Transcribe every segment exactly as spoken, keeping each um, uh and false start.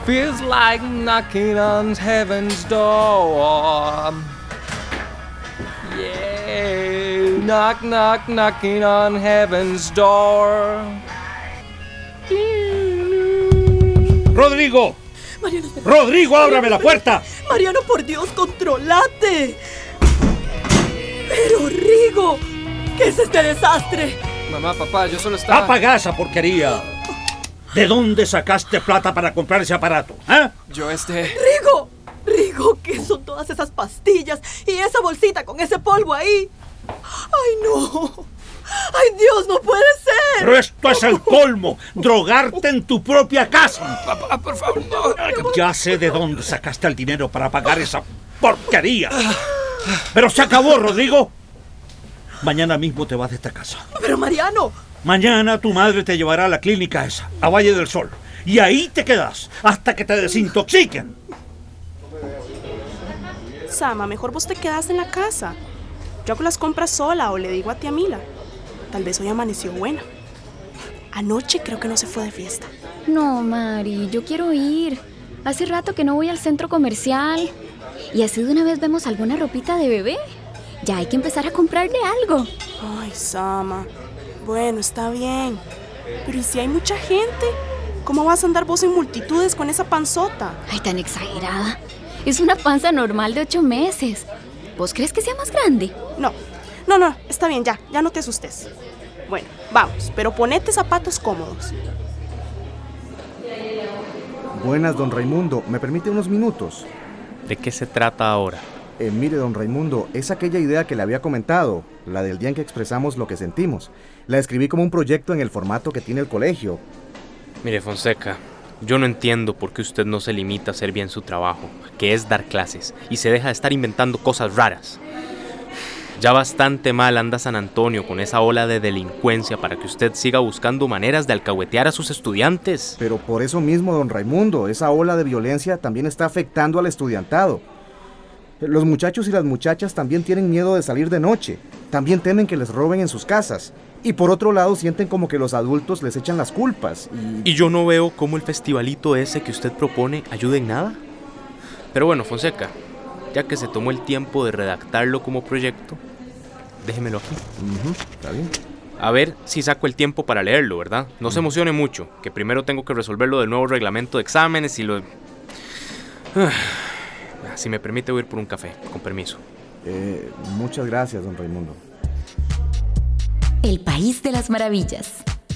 Feels like knocking on heaven's door. Yeah, knock, knock, knocking on heaven's door. ¡Rodrigo! Mariano, espera. ¡Rodrigo, ábrame la puerta! Mariano, por Dios, controlate. Pero, Rigo, ¿qué es este desastre? Mamá, papá, yo solo estaba... ¡Apaga esa porquería! ¿De dónde sacaste plata para comprar ese aparato? ¿Eh? Yo este... Rigo, Rigo, ¿qué son todas esas pastillas y esa bolsita con ese polvo ahí? ¡Ay, no! ¡Ay, Dios, no puede ser! Pero esto es el colmo, drogarte en tu propia casa. Papá, por favor, no. Ya sé de dónde sacaste el dinero para pagar esa porquería. Pero se acabó, Rodrigo. Mañana mismo te vas de esta casa. Pero, Mariano... Mañana tu madre te llevará a la clínica esa, a Valle del Sol. Y ahí te quedas hasta que te desintoxiquen. Sama, mejor vos te quedas en la casa. Yo hago las compras sola o le digo a tía Mila. Tal vez hoy amaneció buena. Anoche creo que no se fue de fiesta. No, Mari, yo quiero ir. Hace rato que no voy al centro comercial. Y así de una vez vemos alguna ropita de bebé. Ya hay que empezar a comprarle algo. Ay, Sama. Bueno, está bien. Pero ¿y si hay mucha gente? ¿Cómo vas a andar vos en multitudes con esa panzota? Ay, tan exagerada. Es una panza normal de ocho meses. ¿Vos crees que sea más grande? No, no, no, está bien, ya, ya no te asustes. Bueno, vamos, pero ponete zapatos cómodos. Buenas, don Raimundo. ¿Me permite unos minutos? ¿De qué se trata ahora? Eh, mire, don Raimundo, es aquella idea que le había comentado, la del día en que expresamos lo que sentimos. La escribí como un proyecto en el formato que tiene el colegio. Mire, Fonseca, yo no entiendo por qué usted no se limita a hacer bien su trabajo, que es dar clases, y se deja de estar inventando cosas raras. Ya bastante mal anda San Antonio con esa ola de delincuencia para que usted siga buscando maneras de alcahuetear a sus estudiantes. Pero por eso mismo, don Raimundo, esa ola de violencia también está afectando al estudiantado. Los muchachos y las muchachas también tienen miedo de salir de noche. También temen que les roben en sus casas. Y por otro lado sienten como que los adultos les echan las culpas. Y, y yo no veo cómo el festivalito ese que usted propone ayude en nada. Pero bueno, Fonseca, ya que se tomó el tiempo de redactarlo como proyecto, déjemelo aquí. Uh-huh, está bien. A ver si saco el tiempo para leerlo, ¿verdad? No uh-huh. se emocione mucho, que primero tengo que resolver lo del nuevo reglamento de exámenes y lo... Uh. Si me permite, voy a ir por un café, con permiso. Eh, muchas gracias, don Raimundo. El País de las Maravillas.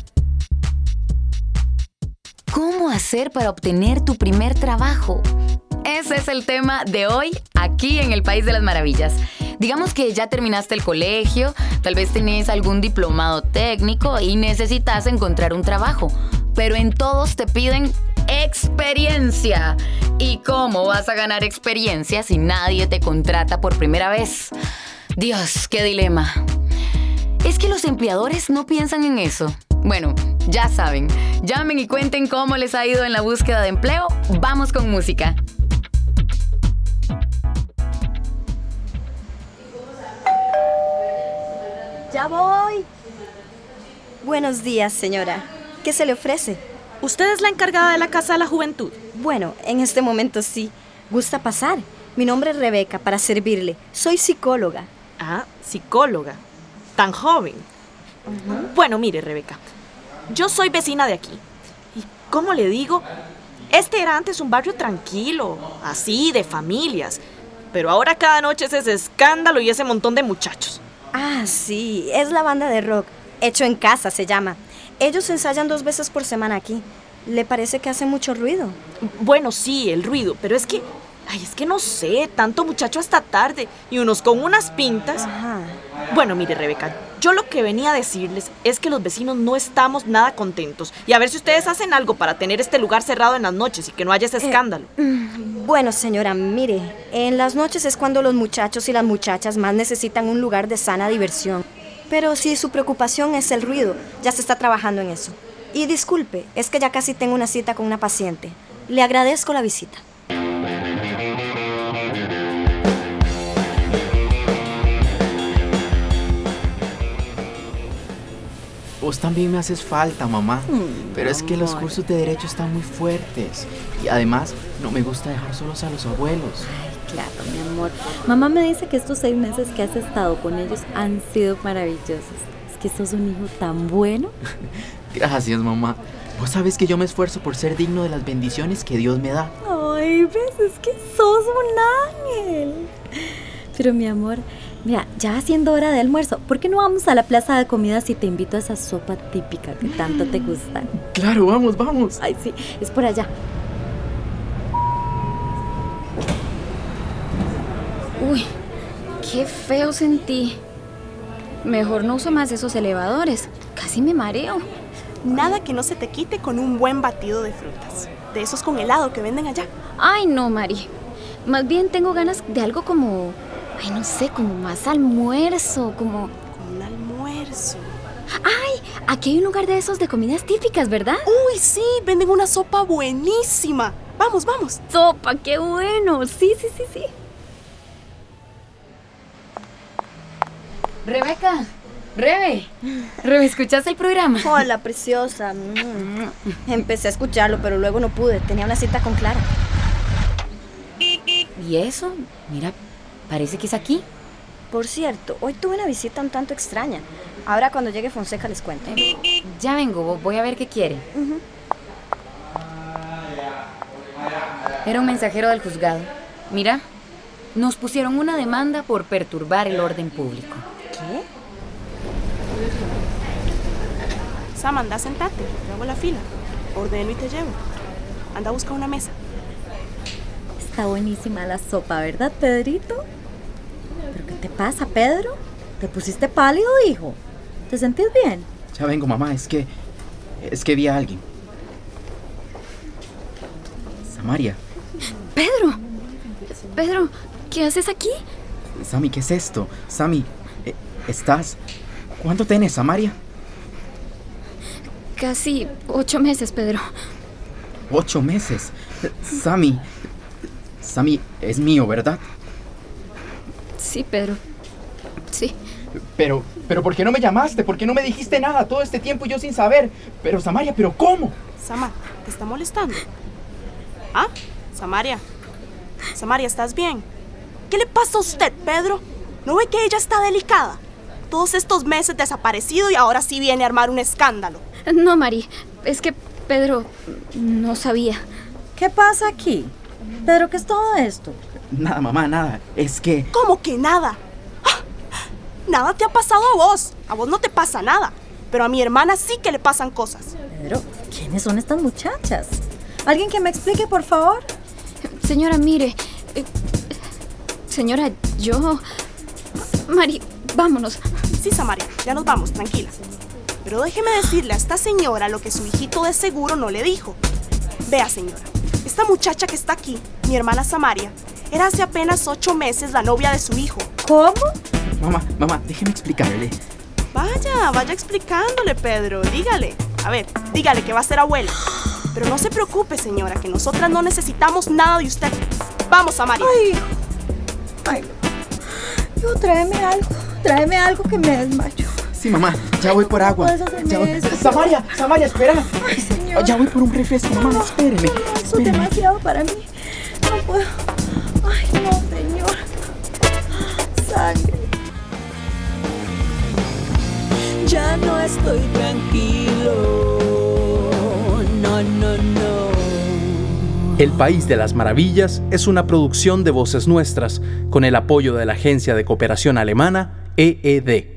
¿Cómo hacer para obtener tu primer trabajo? Ese es el tema de hoy, aquí en el País de las Maravillas. Digamos que ya terminaste el colegio, tal vez tenés algún diplomado técnico y necesitas encontrar un trabajo. Pero en todos te piden experiencia. ¿Y cómo vas a ganar experiencia si nadie te contrata por primera vez? Dios, qué dilema. Es que los empleadores no piensan en eso. Bueno, ya saben, llamen y cuenten cómo les ha ido en la búsqueda de empleo. Vamos con música. Ya voy. Buenos días, señora. ¿Qué se le ofrece? ¿Usted es la encargada de la Casa de la Juventud? Bueno, en este momento sí. ¿Gusta pasar? Mi nombre es Rebeca, para servirle. Soy psicóloga. Ah, psicóloga. Tan joven. Uh-huh. Bueno, mire, Rebeca, yo soy vecina de aquí. ¿Y cómo le digo? Este era antes un barrio tranquilo, así, de familias. Pero ahora cada noche es ese escándalo y ese montón de muchachos. Ah, sí, es la banda de rock. Hecho en casa se llama. Ellos ensayan dos veces por semana aquí. ¿Le parece que hace mucho ruido? Bueno, sí, el ruido, pero es que... Ay, es que no sé, tanto muchacho hasta tarde y unos con unas pintas. Ajá. Bueno, mire, Rebeca, yo lo que venía a decirles es que los vecinos no estamos nada contentos. Y a ver si ustedes hacen algo para tener este lugar cerrado en las noches y que no haya ese escándalo. Eh, bueno, señora, mire, en las noches es cuando los muchachos y las muchachas más necesitan un lugar de sana diversión. Pero si su preocupación es el ruido, ya se está trabajando en eso. Y disculpe, es que ya casi tengo una cita con una paciente. Le agradezco la visita. Vos también me haces falta, mamá. Mm, Pero es que los amor. cursos de derecho están muy fuertes. Y además, no me gusta dejar solos a los abuelos. Claro, mi amor. Mamá me dice que estos seis meses que has estado con ellos han sido maravillosos. Es que sos un hijo tan bueno. Gracias, mamá. Vos sabes que yo me esfuerzo por ser digno de las bendiciones que Dios me da. Ay, ves, es que sos un ángel. Pero mi amor, mira, ya va siendo hora de almuerzo. ¿Por qué no vamos a la plaza de comidas y te invito a esa sopa típica que tanto te gusta? Claro, vamos, vamos. Ay, sí, es por allá. Uy, qué feo sentí. Mejor no uso más esos elevadores. Casi me mareo. Nada que no se te quite con un buen batido de frutas. De esos con helado que venden allá. Ay, no, Mari. Más bien tengo ganas de algo como... Ay, no sé, como más almuerzo, como... Como un almuerzo. Ay, aquí hay un lugar de esos de comidas típicas, ¿verdad? Uy, sí, venden una sopa buenísima. Vamos, vamos. Sopa, qué bueno. Sí, sí, sí, sí. Rebeca, Rebe, Rebe, ¿escuchaste el programa? Hola, preciosa. Mm. Empecé a escucharlo, pero luego no pude. Tenía una cita con Clara. ¿Y eso? Mira, parece que es aquí. Por cierto, hoy tuve una visita un tanto extraña. Ahora cuando llegue Fonseca les cuento. Ya vengo, voy a ver qué quiere. Uh-huh. Era un mensajero del juzgado. Mira, nos pusieron una demanda por perturbar el orden público. ¿Qué? Sam, anda, sentate. Yo hago la fila. Ordeno y te llevo. Anda a buscar una mesa. Está buenísima la sopa, ¿verdad, Pedrito? ¿Pero qué te pasa, Pedro? ¿Te pusiste pálido, hijo? ¿Te sentís bien? Ya vengo, mamá. Es que... Es que vi a alguien. Samaria. Pedro. Pedro, ¿qué haces aquí? Sammy, ¿qué es esto? Sammy, ¿estás...? ¿Cuánto tienes, Samaria? Casi ocho meses, Pedro. Ocho meses. Sammy... Sammy es mío, ¿verdad? Sí, Pedro. Sí. Pero, pero ¿por qué no me llamaste? ¿Por qué no me dijiste nada todo este tiempo yo sin saber? Pero, Samaria, ¿pero cómo? Sama, ¿te está molestando? ¿Ah? Samaria. Samaria, ¿estás bien? ¿Qué le pasa a usted, Pedro? ¿No ve que ella está delicada? Todos estos meses desaparecido y ahora sí viene a armar un escándalo. No, Mari, es que Pedro no sabía. ¿Qué pasa aquí? Pedro, ¿qué es todo esto? Nada, mamá, nada. Es que... ¿Cómo que nada? ¡Ah! Nada te ha pasado a vos. A vos no te pasa nada. Pero a mi hermana sí que le pasan cosas. Pedro, ¿quiénes son estas muchachas? ¿Alguien que me explique, por favor? Señora, mire. Eh, señora, yo... Mari, vámonos. Sí, Samaria, ya nos vamos, tranquila. Pero déjeme decirle a esta señora lo que su hijito de seguro no le dijo. Vea, señora, esta muchacha que está aquí, mi hermana Samaria, era hace apenas ocho meses la novia de su hijo. ¿Cómo? Mamá, mamá, déjeme explicarle. Vaya, vaya explicándole, Pedro, dígale. A ver, dígale que va a ser abuela. Pero no se preocupe, señora, que nosotras no necesitamos nada de usted. Vamos, Samaria. Ay, ay, yo tráeme algo, tráeme algo que me desmayo. Sí, mamá, ya voy por agua. Ya voy. Samaria, Samaria, espera. Ay, señor. Ya voy por un refresco, mamá, no, espéreme. No, eso es demasiado para mí. No puedo. Ay, no, señor. Sangre. Ya no estoy tranquilo. No, no, no. El País de las Maravillas es una producción de Voces Nuestras con el apoyo de la Agencia de Cooperación Alemana E E D.